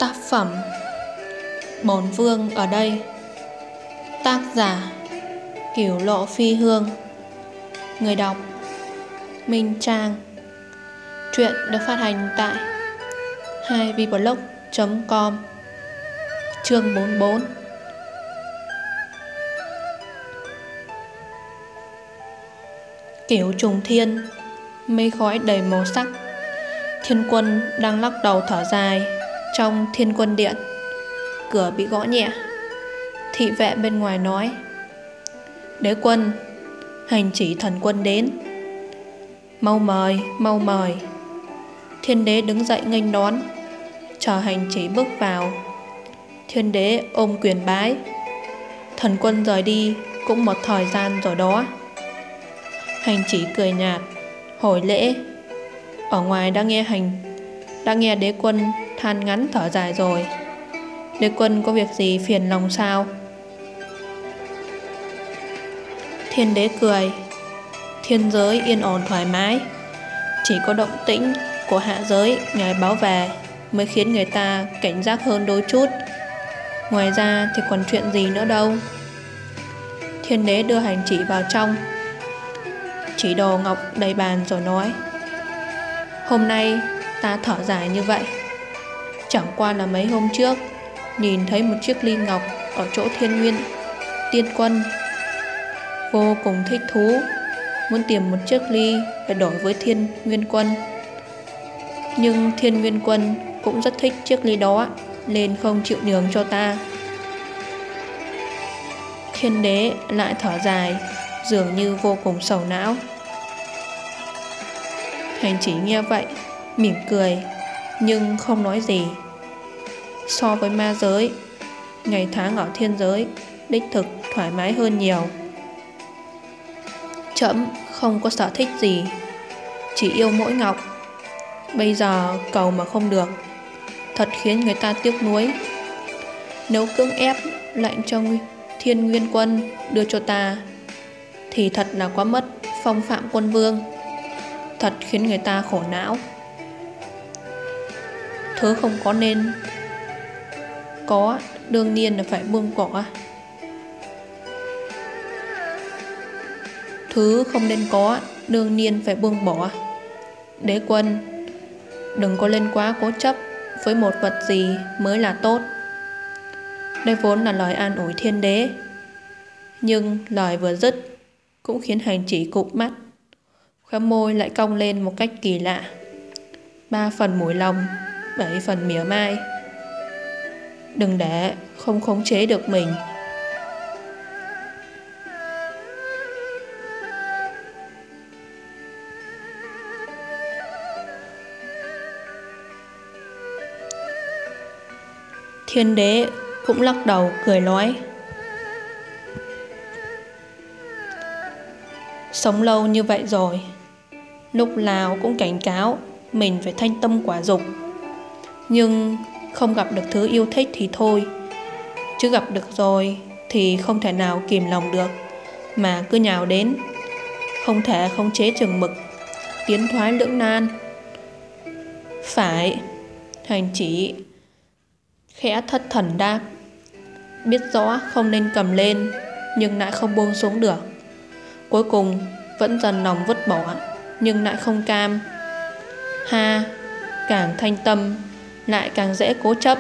Tác phẩm Bổn Vương ở đây. Tác giả Cửu Lộ Phi Hương. Người đọc Minh Trang. Truyện được phát hành tại 2vblog.com. Chương 44. Cửu trùng thiên, mây khói đầy màu sắc. Thiên quân đang lắc đầu thở dài trong Thiên Quân Điện. Cửa bị gõ nhẹ. Thị vệ bên ngoài nói: "Đế quân, hành chỉ thần quân đến." Mau mời, mau mời." Thiên đế đứng dậy nghênh đón, chờ hành chỉ bước vào. Thiên đế ôm quyền bái. Thần quân rời đi cũng một thời gian rồi đó. Hành chỉ cười nhạt hồi lễ. Ở ngoài đã nghe đế quân than ngắn thở dài rồi. Đế quân có việc gì phiền lòng sao? Thiên đế cười. Thiên giới yên ổn thoải mái, chỉ có động tĩnh của hạ giới ngài báo về mới khiến người ta cảnh giác hơn đôi chút. Ngoài ra thì còn chuyện gì nữa đâu. Thiên đế đưa hành chỉ vào trong, chỉ đồ ngọc đầy bàn rồi nói: "Hôm nay ta thở dài như vậy, chẳng qua là mấy hôm trước nhìn thấy một chiếc ly ngọc ở chỗ Thiên Nguyên Tiên Quân, vô cùng thích thú, muốn tìm một chiếc ly để đổi với Thiên Nguyên Quân. Nhưng Thiên Nguyên Quân cũng rất thích chiếc ly đó, nên không chịu nhường cho ta." Thiên đế lại thở dài, dường như vô cùng sầu não. Hành chỉ nghe vậy mỉm cười, nhưng không nói gì. So với ma giới, ngày tháng ở thiên giới đích thực thoải mái hơn nhiều. Trẫm không có sở thích gì, chỉ yêu mỗi ngọc. Bây giờ cầu mà không được, thật khiến người ta tiếc nuối. Nếu cưỡng ép lệnh cho Thiên Nguyên Quân đưa cho ta thì thật là quá mất phong phạm quân vương, thật khiến người ta khổ não. Thứ không có nên có, đương nhiên là phải buông bỏ. Thứ không nên có, đương nhiên phải buông bỏ. Đế quân, đừng có lên quá cố chấp với một vật gì mới là tốt. Đây vốn là lời an ủi thiên đế, nhưng lời vừa dứt cũng khiến hành chỉ cụp mắt, khóe môi lại cong lên một cách kỳ lạ. 3 phần mùi lòng, 7 phần mỉa mai. Đừng để không khống chế được mình. Thiên đế cũng lắc đầu cười nói: "Sống lâu như vậy rồi, lúc nào cũng cảnh cáo mình phải thanh tâm quả dục. Nhưng không gặp được thứ yêu thích thì thôi, chứ gặp được rồi thì không thể nào kìm lòng được, mà cứ nhào đến, không thể khống chế chừng mực, tiến thoái lưỡng nan." "Phải." Hành chỉ khẽ thất thần đáp. Biết rõ không nên cầm lên, nhưng lại không buông xuống được. Cuối cùng vẫn dần lòng vứt bỏ, nhưng lại không cam. Ha, càng thanh tâm lại càng dễ cố chấp.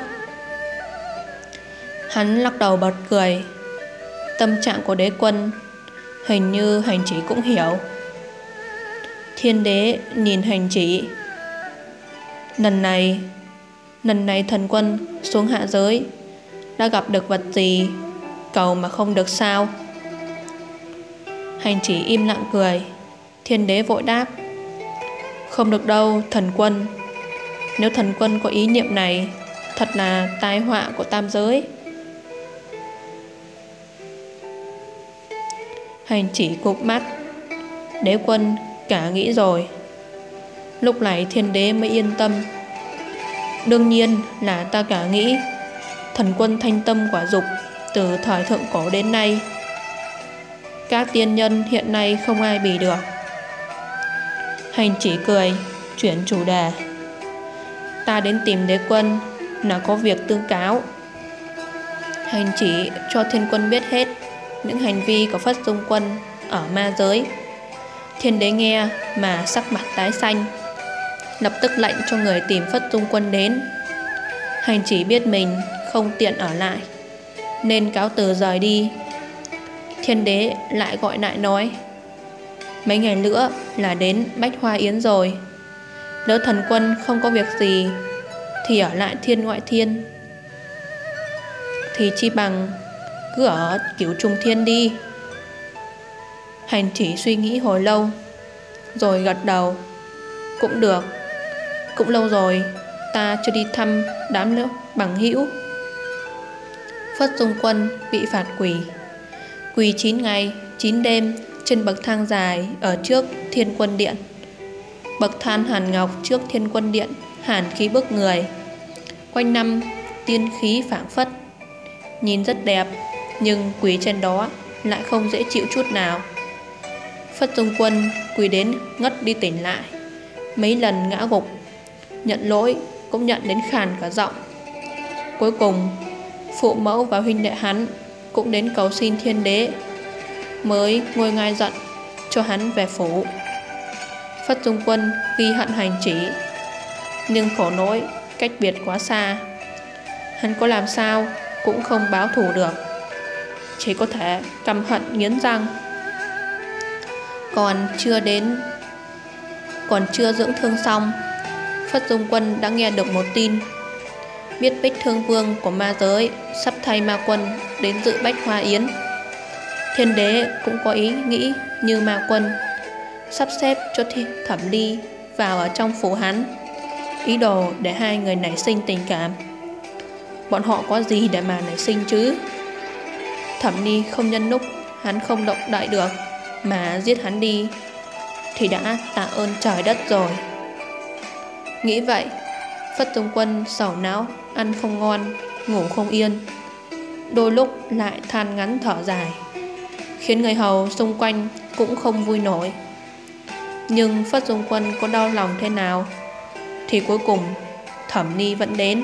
Hắn lắc đầu bật cười. Tâm trạng của đế quân hình như hành chỉ cũng hiểu. Thiên đế nhìn hành chỉ. Lần này thần quân xuống hạ giới đã gặp được vật gì cầu mà không được sao?" Hành chỉ im lặng cười. Thiên đế vội đáp: "Không được đâu thần quân. Nếu thần quân có ý niệm này, thật là tai họa của tam giới." Hành chỉ cụp mắt. Đế quân cả nghĩ rồi. Lúc này thiên đế mới yên tâm. "Đương nhiên là ta cả nghĩ. Thần quân thanh tâm quả dục từ thời thượng cổ đến nay, các tiên nhân hiện nay không ai bì được." Hành chỉ cười, chuyển chủ đề: "Ta đến tìm đế quân là có việc tương cáo. Hành chỉ cho Thiên Quân biết hết những hành vi của Phất Dung Quân ở ma giới. Thiên đế nghe mà sắc mặt tái xanh, lập tức lệnh cho người tìm Phất Dung Quân đến. Hành chỉ biết mình không tiện ở lại nên cáo từ rời đi. Thiên đế lại gọi lại nói: mấy ngày nữa là đến Bách Hoa Yến rồi, nếu thần quân không có việc gì thì ở lại Thiên Ngoại Thiên thì chi bằng cứ ở Cửu Trùng Thiên đi. Hành chỉ suy nghĩ hồi lâu rồi gật đầu: cũng được, cũng lâu rồi ta chưa đi thăm đám nữa bằng hữu. Phất Dung Quân bị phạt quỳ 9 ngày 9 đêm trên bậc thang dài ở trước Thiên Quân Điện. Bậc thang hàn ngọc trước Thiên Quân Điện hàn khí bức người, quanh năm tiên khí phảng phất, nhìn rất đẹp, nhưng quỳ trên đó lại không dễ chịu chút nào. Phất Dung Quân quỳ đến ngất đi tỉnh lại, mấy lần ngã gục, nhận lỗi cũng nhận đến khàn cả giọng. Cuối cùng phụ mẫu và huynh đệ hắn cũng đến cầu xin Thiên đế, mới ngôi ngai giận cho hắn về phủ. Phất Dung Quân ghi hận hành chỉ, nhưng khổ nỗi cách biệt quá xa, hắn có làm sao cũng không báo thù được, chỉ có thể căm hận nghiến răng. Còn chưa dưỡng thương xong, Phất Dung Quân đã nghe được một tin, biết Bích Thương Vương của ma giới sắp thay ma quân đến dự Bách Hoa Yến. Thiên đế cũng có ý nghĩ như ma quân, sắp xếp cho Thẩm Ly vào ở trong phủ hắn, ý đồ để hai người nảy sinh tình cảm. Bọn họ có gì để mà nảy sinh chứ? Thẩm Ly không nhân lúc hắn không động đậy được mà giết hắn đi thì đã tạ ơn trời đất rồi. Nghĩ vậy, Phất Dung Quân sầu não, ăn không ngon, ngủ không yên, đôi lúc lại than ngắn thở dài, khiến người hầu xung quanh cũng không vui nổi. Nhưng Phất Dung Quân có đau lòng thế nào thì cuối cùng Thẩm Ni vẫn đến.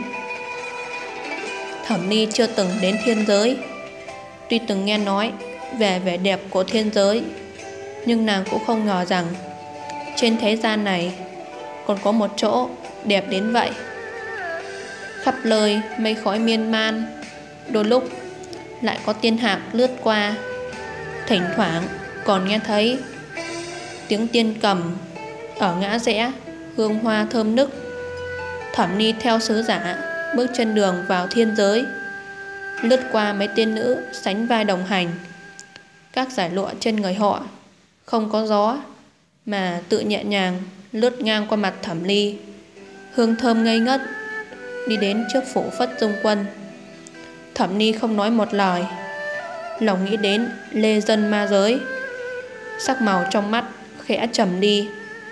Thẩm Ni chưa từng đến thiên giới, tuy từng nghe nói về vẻ đẹp của thiên giới, nhưng nàng cũng không ngờ rằng trên thế gian này còn có một chỗ đẹp đến vậy. Khắp nơi mây khói miên man, đôi lúc lại có tiên hạc lướt qua, thỉnh thoảng còn nghe thấy tiếng tiên cầm ở ngã rẽ, hương hoa thơm nức. Thẩm Ni theo sứ giả bước trên đường vào thiên giới, lướt qua mấy tiên nữ sánh vai đồng hành. Các dải lụa trên người họ không có gió mà tự nhẹ nhàng lướt ngang qua mặt Thẩm Ly, hương thơm ngây ngất, đi đến trước phủ Phất Dung Quân. Thẩm Ni không nói một lời, lòng nghĩ đến lê dân ma giới, sắc màu trong mắt khẽ trầm đi.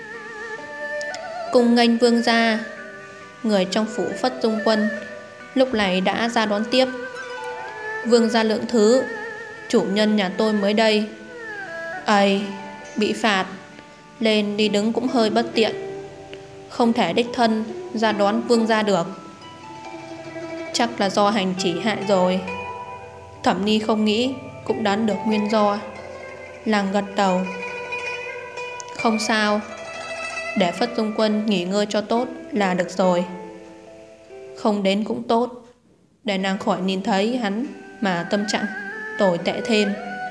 Cung nghênh vương gia. Người trong phủ Phất Dung Quân lúc này đã ra đón tiếp. Vương gia lượng thứ, chủ nhân nhà tôi mới đây. Ây, bị phạt, lên đi đứng cũng hơi bất tiện, không thể đích thân ra đón vương gia được. Chắc là do hành chỉ hại rồi. Thẩm Ni không nghĩ cũng đoán được nguyên do, làng gật đầu. Không sao, để Phất Dung Quân nghỉ ngơi cho tốt là được rồi. Không đến cũng tốt, để nàng khỏi nhìn thấy hắn mà tâm trạng tồi tệ thêm.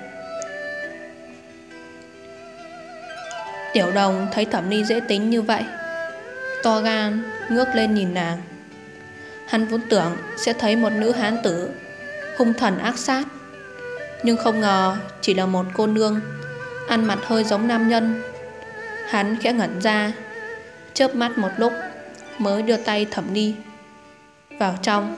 Tiểu Đồng thấy Thẩm Ni dễ tính như vậy, to gan ngước lên nhìn nàng. Hắn vốn tưởng sẽ thấy một nữ hán tử hung thần ác sát, nhưng không ngờ chỉ là một cô nương ăn mặc hơi giống nam nhân. Hắn khẽ ngẩn ra, chớp mắt một lúc mới đưa tay Thẩm Ni vào trong.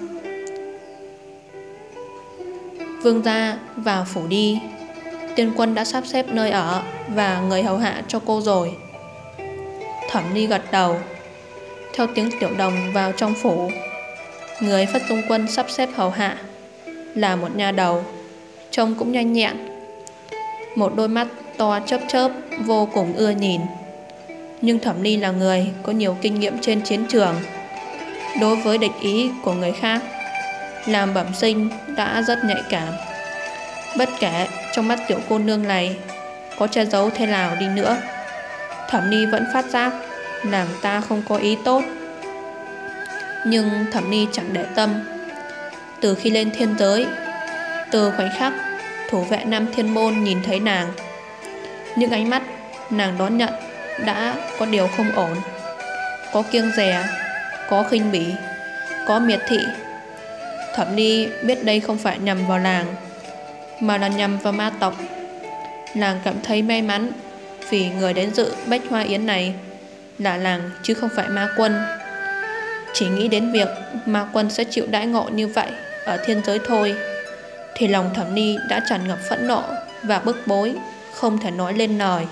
Vương gia vào phủ đi, tiên quân đã sắp xếp nơi ở và người hầu hạ cho cô rồi. Thẩm Ni gật đầu, theo tiếng Tiểu Đồng vào trong phủ. Người Phất Dung Quân sắp xếp hầu hạ là một nha đầu, trông cũng nhanh nhẹn, một đôi mắt to chớp chớp vô cùng ưa nhìn. Nhưng Thẩm Ni là người có nhiều kinh nghiệm trên chiến trường, đối với địch ý của người khác, làm bẩm sinh đã rất nhạy cảm. Bất kể trong mắt tiểu cô nương này có che giấu thế nào đi nữa, Thẩm Ni vẫn phát giác nàng ta không có ý tốt. Nhưng Thẩm Ni chẳng để tâm. Từ khi lên thiên giới, từ khoảnh khắc thủ vệ Nam Thiên Môn nhìn thấy nàng, những ánh mắt nàng đón nhận đã có điều không ổn. Có kiêng dè, có khinh bỉ, có miệt thị. Thẩm Ni biết đây không phải nhằm vào nàng, mà là nhằm vào ma tộc. Nàng cảm thấy may mắn vì người đến dự Bách Hoa Yến này là nàng chứ không phải Ma Quân. Chỉ nghĩ đến việc Ma Quân sẽ chịu đãi ngộ như vậy ở thiên giới thôi, thì lòng Thẩm Ni đã tràn ngập phẫn nộ và bức bối, không thể nói lên lời.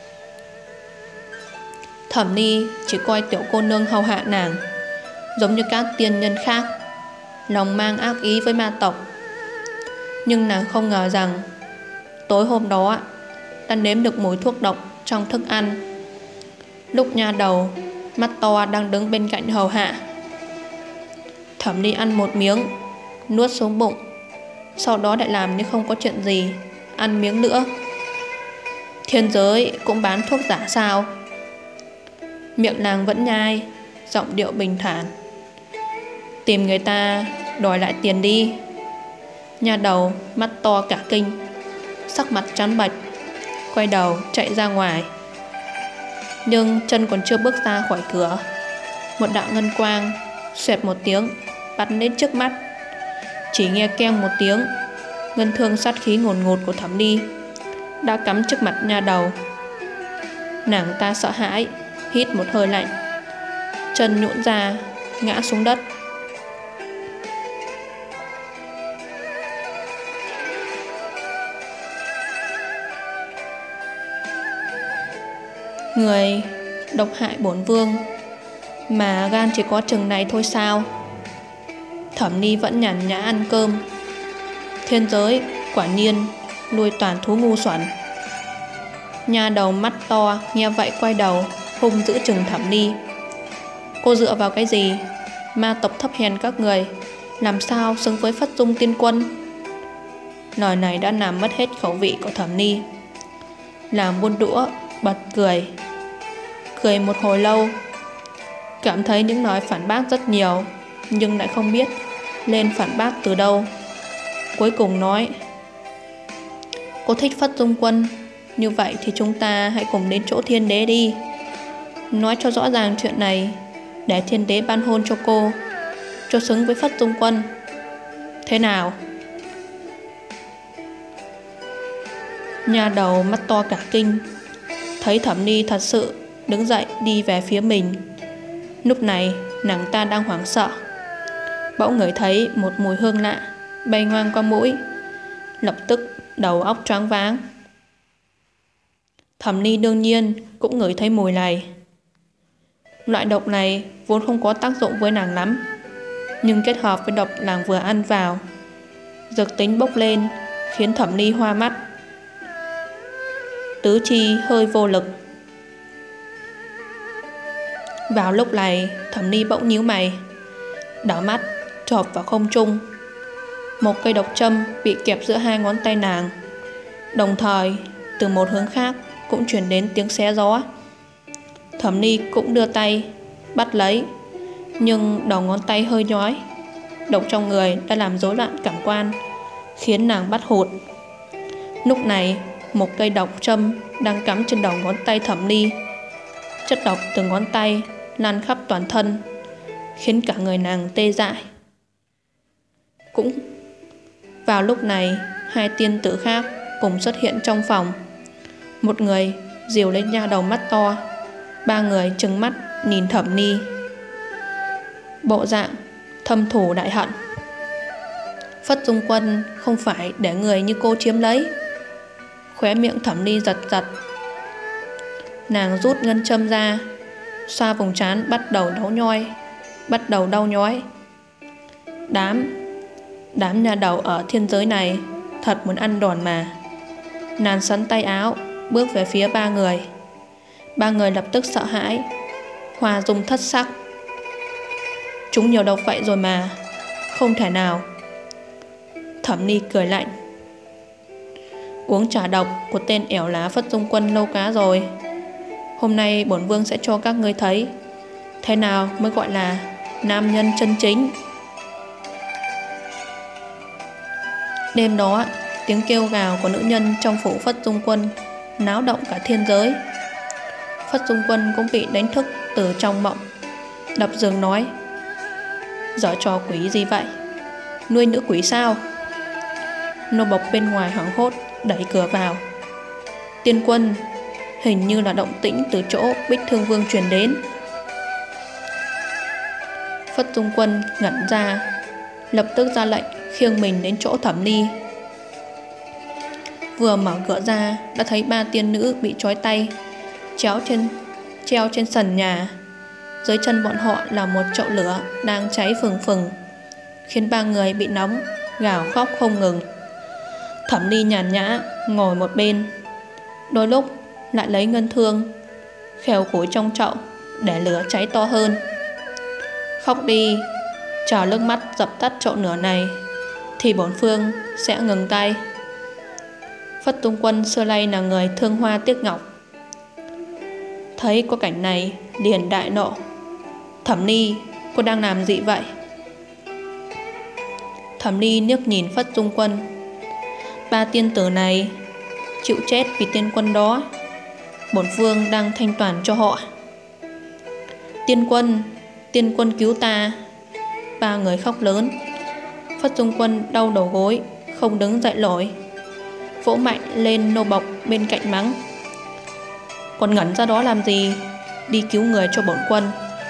Thẩm Ni chỉ coi tiểu cô nương hầu hạ nàng giống như các tiên nhân khác, lòng mang ác ý với ma tộc. Nhưng nàng không ngờ rằng tối hôm đó đã nếm được mùi thuốc độc trong thức ăn. Lúc nha đầu mắt to đang đứng bên cạnh hầu hạ, Thẩm Ni ăn một miếng, nuốt xuống bụng, sau đó lại làm như không có chuyện gì, ăn miếng nữa. Thiên giới cũng bán thuốc giả sao? Miệng nàng vẫn nhai, giọng điệu bình thản. Tìm người ta đòi lại tiền đi. Nha đầu mắt to cả kinh, sắc mặt trắng bệch, quay đầu chạy ra ngoài. Nhưng chân còn chưa bước ra khỏi cửa, một đạo ngân quang xoẹt một tiếng bắn đến trước mắt. Chỉ nghe keng một tiếng, ngân thương sát khí ngùn ngụt của Thẩm Ni đã cắm trước mặt nha đầu. Nàng ta sợ hãi, hít một hơi lạnh, chân nhũn ra ngã xuống đất. Người độc hại bổn vương mà gan chỉ có chừng này thôi sao? Thẩm Ni vẫn nhàn nhã ăn cơm. Thiên giới quả nhiên nuôi toàn thú ngu xuẩn. Nha đầu mắt to nghe vậy quay đầu hung dữ chừng Thẩm Ni. Cô dựa vào cái gì? Ma tộc thấp hèn các người làm sao xứng với Phất Dung tiên quân? Lời này đã làm mất hết khẩu vị của Thẩm Ni. Làm buôn đũa bật cười. Cười một hồi lâu, cảm thấy những nói phản bác rất nhiều, nhưng lại không biết lên phản bác từ đâu. Cuối cùng nói: Cô thích Phất Dung quân, như vậy thì chúng ta hãy cùng đến chỗ thiên đế đi, nói cho rõ ràng chuyện này, để thiên đế ban hôn cho cô, cho xứng với Phất Dung quân. Thế nào? Nha đầu mắt to cả kinh, thấy Thẩm Ni thật sự đứng dậy đi về phía mình. Lúc này nàng ta đang hoảng sợ, bỗng ngửi thấy một mùi hương lạ bay ngang qua mũi, lập tức đầu óc choáng váng. Thẩm Ni đương nhiên cũng ngửi thấy mùi này. Loại độc này vốn không có tác dụng với nàng lắm, nhưng kết hợp với độc nàng vừa ăn vào, dược tính bốc lên khiến Thẩm Ni hoa mắt, tứ chi hơi vô lực. Vào lúc này Thẩm Ni bỗng nhíu mày, đảo mắt chộp vào không trung. Một cây độc châm bị kẹp giữa hai ngón tay nàng, đồng thời từ một hướng khác cũng truyền đến tiếng xé gió. Thẩm Ni cũng đưa tay bắt lấy, nhưng đầu ngón tay hơi nhói. Độc trong người đã làm rối loạn cảm quan, khiến nàng bắt hụt. Lúc này một cây độc châm đang cắm trên đầu ngón tay Thẩm Ni. Chất độc từ ngón tay lan khắp toàn thân, khiến cả người nàng tê dại. Cũng vào lúc này, hai tiên tử khác cùng xuất hiện trong phòng. Một người dìu lên nha đầu mắt to, ba người trừng mắt nhìn Thẩm Ni, bộ dạng thâm thù đại hận. Phất Dung quân không phải để người như cô chiếm lấy. Khóe miệng Thẩm Ni giật giật. Nàng rút ngân châm ra, xoa vùng trán bắt đầu đau nhói. Đám nhà đầu ở thiên giới này thật muốn ăn đòn mà. Nàng sắn tay áo bước về phía ba người. Ba người lập tức sợ hãi, hòa dung thất sắc. Chúng nhiều độc vậy rồi mà. Không thể nào. Thẩm Ni cười lạnh. Uống trà độc của tên ẻo lá Phất Dung Quân lâu cá rồi. Hôm nay bổn vương sẽ cho các ngươi thấy thế nào mới gọi là nam nhân chân chính. Đêm đó, tiếng kêu gào của nữ nhân trong phủ Phất Dung Quân náo động cả thiên giới. Phất Dung Quân cũng bị đánh thức từ trong mộng, đập giường nói: giở trò quỷ gì vậy? Nuôi nữ quỷ sao? Nô bộc bên ngoài hoảng hốt đẩy cửa vào. Tiên quân, hình như là động tĩnh từ chỗ Bích Thương Vương truyền đến. Phất Dung Quân ngẩn ra, lập tức ra lệnh khiêng mình đến chỗ Thẩm Ni. Vừa mở cửa ra đã thấy 3 tiên nữ bị trói tay treo trên sàn nhà. Dưới chân bọn họ là một chậu lửa đang cháy phừng phừng, khiến 3 người bị nóng gào khóc không ngừng. Thẩm Ni nhàn nhã ngồi một bên, đôi lúc lại lấy ngân thương khều củi trong chậu để lửa cháy to hơn. Khóc đi, chờ nước mắt dập tắt chậu lửa này thì bổn phương sẽ ngừng tay. Phất Dung Quân xưa nay là người thương hoa tiếc ngọc, thấy có cảnh này liền đại nộ. Thẩm Ni, cô đang làm gì vậy? Thẩm Ni liếc nhìn Phất Dung Quân. 3 tiên tử này chịu chết vì tiên quân đó, bổn vương đang thanh toán cho họ. Tiên quân cứu ta. 3 người khóc lớn. Phất Dung Quân đau đầu gối, không đứng dậy nổi, vỗ mạnh lên nô bộc bên cạnh mắng: còn ngẩn ra đó làm gì? Đi cứu người cho bổn quân.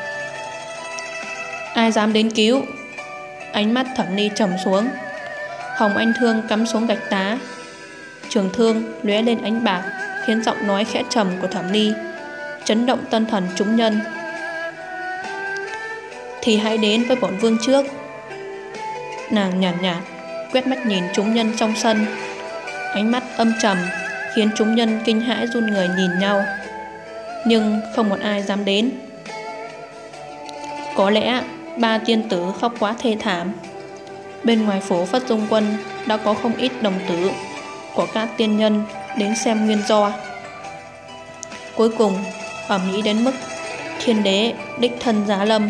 Ai dám đến cứu? Ánh mắt Thẩm Ni trầm xuống, hồng anh thương cắm xuống gạch đá, trường thương lóe lên ánh bạc, khiến giọng nói khẽ trầm của Thẩm Ni chấn động tâm thần chúng nhân. Thì hãy đến với bổn vương trước. Nàng nhàn nhạt quét mắt nhìn chúng nhân trong sân, ánh mắt âm trầm khiến chúng nhân kinh hãi run người nhìn nhau, nhưng không một ai dám đến. Có lẽ 3 tiên tử khóc quá thê thảm. Bên ngoài phố Phất Dung Quân đã có không ít đồng tử của các tiên nhân đến xem nguyên do. Cuối cùng ầm ĩ đến mức Thiên Đế đích thân giá lâm.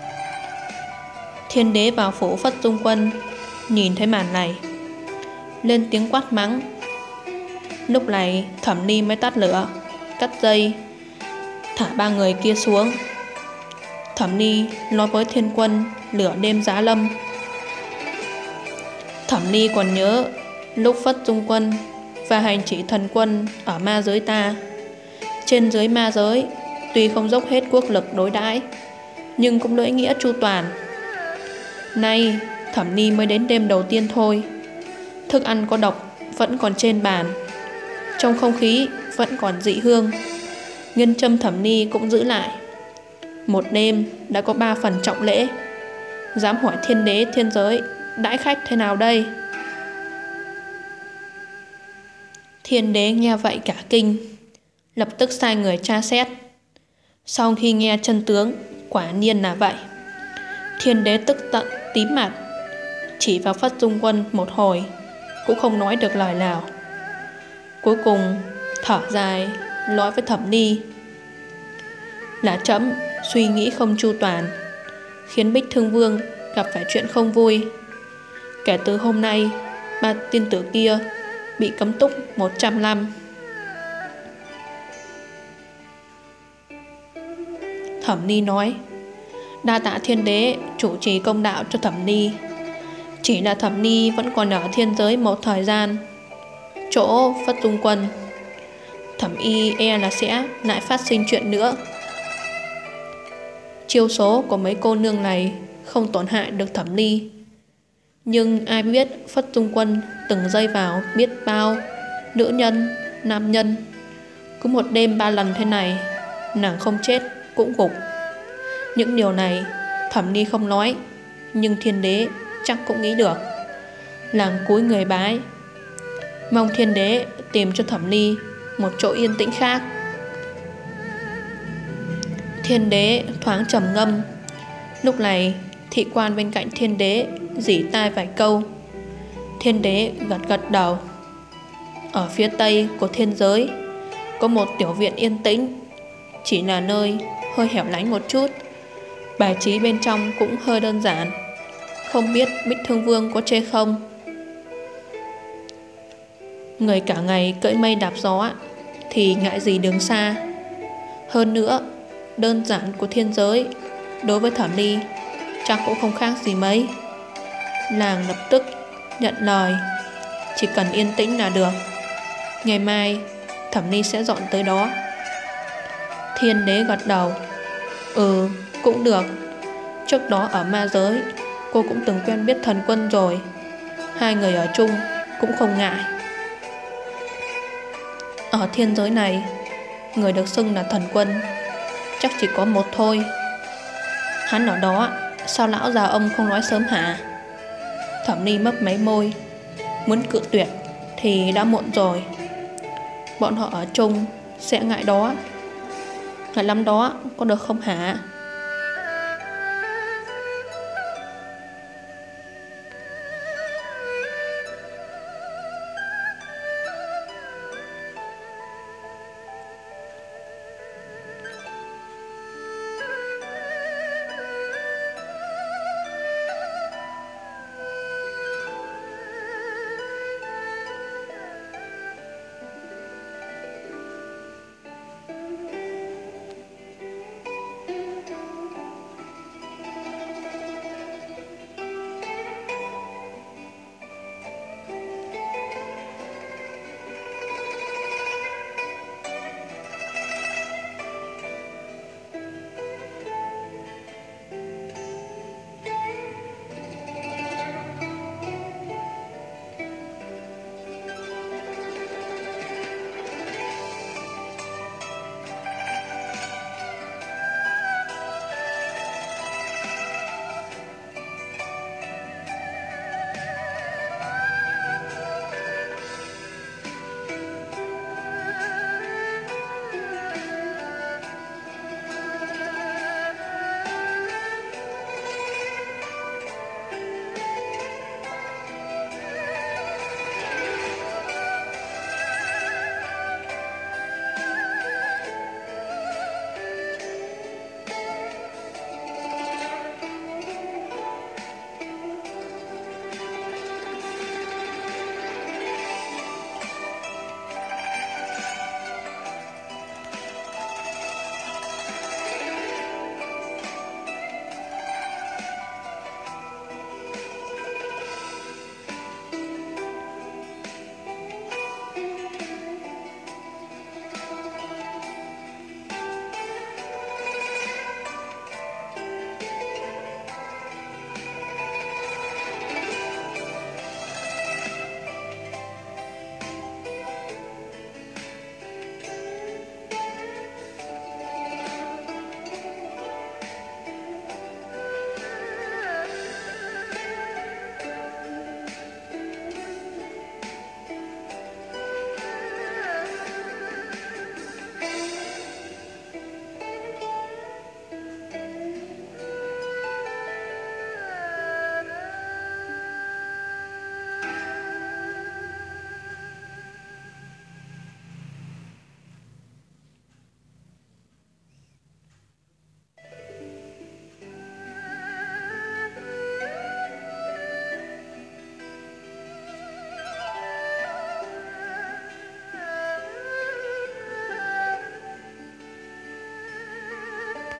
Thiên Đế vào phố Phất Dung Quân, nhìn thấy màn này lên tiếng quát mắng. Lúc này Thẩm Ni mới tắt lửa, cắt dây, thả 3 người kia xuống. Thẩm Ni nói với Thiên Quân lửa đêm giá lâm. Thẩm Ni còn nhớ lúc Phất Dung Quân và hành chỉ thần quân ở ma giới ta. Trên dưới ma giới tuy không dốc hết quốc lực đối đãi, nhưng cũng lễ nghĩa chu toàn. Nay Thẩm Ni mới đến đêm đầu tiên thôi, thức ăn có độc vẫn còn trên bàn, trong không khí vẫn còn dị hương. Ngân châm Thẩm Ni cũng giữ lại. Một đêm đã có 3 phần trọng lễ, dám hỏi Thiên Đế thiên giới đãi khách thế nào đây? Thiên Đế nghe vậy cả kinh, lập tức sai người tra xét. Sau khi nghe chân tướng, quả nhiên là vậy. Thiên Đế tức tận tím mặt, chỉ vào Phất Dung Quân một hồi, cũng không nói được lời nào. Cuối cùng thở dài nói với Thẩm Ni: là trẫm suy nghĩ không chu toàn, khiến Bích Thương Vương gặp phải chuyện không vui. Kể từ hôm nay 3 tiên tử kia bị cấm túc 100 năm. Thẩm Ni nói: đa tạ Thiên Đế chủ trì công đạo cho Thẩm Ni. Chỉ là Thẩm Ni vẫn còn ở thiên giới một thời gian, chỗ Phất Dung Quân. Thẩm Y e là sẽ lại phát sinh chuyện nữa. Chiêu số của mấy cô nương này không tổn hại được Thẩm Ni, nhưng ai biết Phất Dung Quân từng dây vào biết bao nữ nhân, nam nhân. Cứ một đêm 3 lần thế này, nàng không chết cũng gục. Những điều này Thẩm Ni không nói, nhưng Thiên Đế chắc cũng nghĩ được. Làng cúi người bái, mong Thiên Đế tìm cho Thẩm Ni một chỗ yên tĩnh khác. Thiên Đế thoáng trầm ngâm. Lúc này Thị quan bên cạnh thiên đế rỉ tai vài câu. Thiên đế gật gật đầu. Ở phía tây của thiên giới có một tiểu viện yên tĩnh, chỉ là nơi hơi hẻo lánh một chút. Bài trí bên trong cũng hơi đơn giản. Không biết Bích Thương Vương có chê không? Người cả ngày cưỡi mây đạp gió thì ngại gì đường xa. Hơn nữa, đơn giản của thiên giới đối với Thẩm Ni chắc cũng không khác gì mấy. Làng lập tức nhận lời, chỉ cần yên tĩnh là được. Ngày mai Thẩm Ni sẽ dọn tới đó. Thiên đế gật đầu. Cũng được. Trước đó ở ma giới cô cũng từng quen biết thần quân rồi. Hai người ở chung cũng không ngại. Ở thiên giới này, người được xưng là thần quân chắc chỉ có một thôi. Hắn ở đó, sao lão già ông không nói sớm hả? Thẩm Ni mấp máy môi, muốn cự tuyệt thì đã muộn rồi. Bọn họ ở chung sẽ ngại đó. Ngại lắm đó, có được không hả?